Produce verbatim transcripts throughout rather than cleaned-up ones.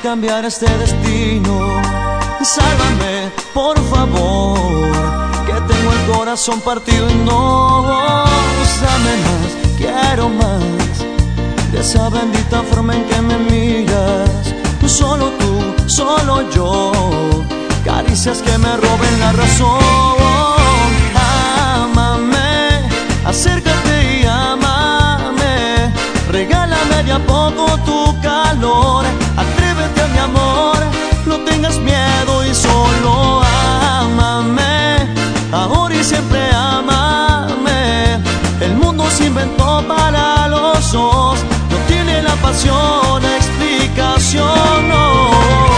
cambiar este destino. Sálvame, por favor, que tengo el corazón partido en dos. Dame más, quiero más de esa bendita forma en que me miras. Solo tú, solo yo, caricias que me roben la razón. Ámame, acércate y ámame, regálame de a poco tu calor. Atrévete a mi amor, no tengas miedo y solo ámame, ahora y siempre ámame. El mundo se inventó para los dos, no tiene la pasión explicación, no.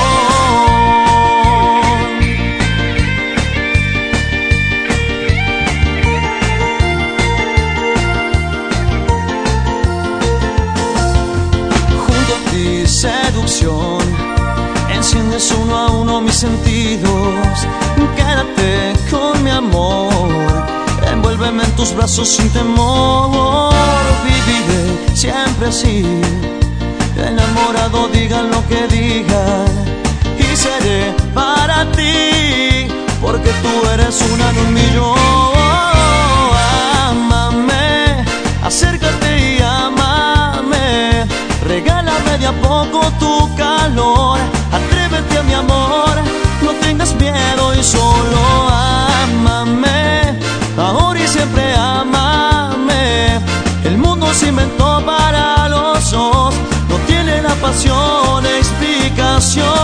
Junto a ti, seducción, enciendes uno a uno mis sentidos. Quédate con mi amor, envuélveme en tus brazos sin temor. Viviré siempre así, enamorado, digan lo que digan, y seré para ti, porque tú eres una en un millón. Ámame, acércate y ámame, regálame de a poco tu calor. Atrévete a mi amor, no tengas miedo y solo ámame, ahora y siempre ámame. El mundo se inventó para los dos, no tiene la pasión explicación.